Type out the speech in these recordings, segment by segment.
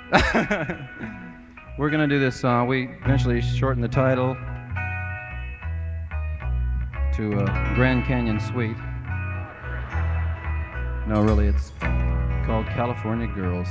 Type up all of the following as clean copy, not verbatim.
We're gonna do this song. We eventually shortened the title to Grand Canyon Suite. No, really, it's called California Girls.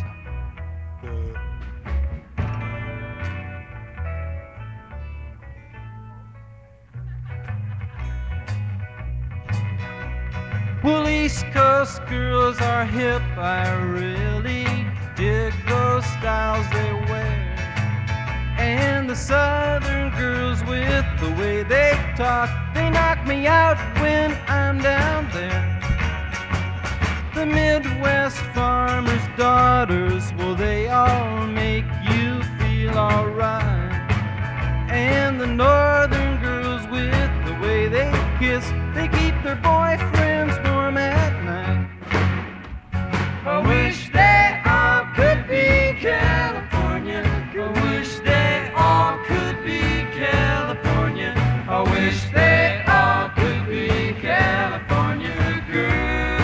Well, East Coast girls are hip, I really dig those styles they wear. And the Southern girls with the way they talk, they knock me out when I'm down there. The Midwest farmers' daughters, well, they all make you feel alright. And the Northern girls with the way they kiss, they keep their boyfriends warm at night. I wish they all could be California. I wish they all could be California. I wish they all could be California girls.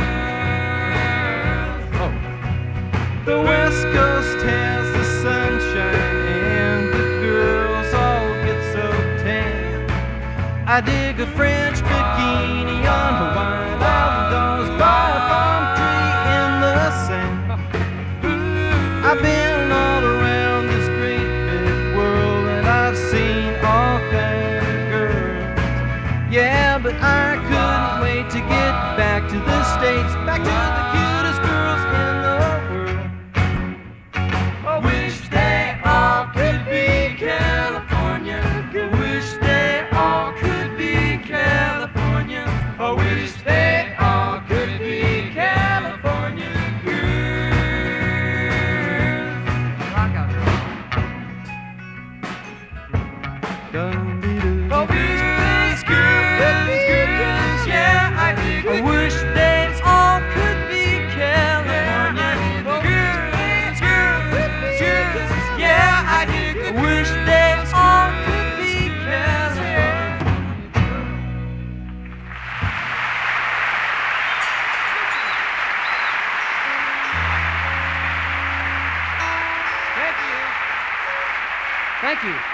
Oh. The West Coast has the sunshine and the girls all get so tan. I dig a French bikini on Hawaiian outdoors by a palm tree in the sand. I've been all around this great big world and I've seen all kinds of girls. Yeah, but I couldn't wait to get back to the States, back to the cutest girls in the world. I wish they all could be California. I wish they all could be California. I wish they all could be California girls. Rock out. I wish these girls, yeah, I do. I wish they all could be California girls, yeah, I do. I wish they all could be California. Thank you. Thank you.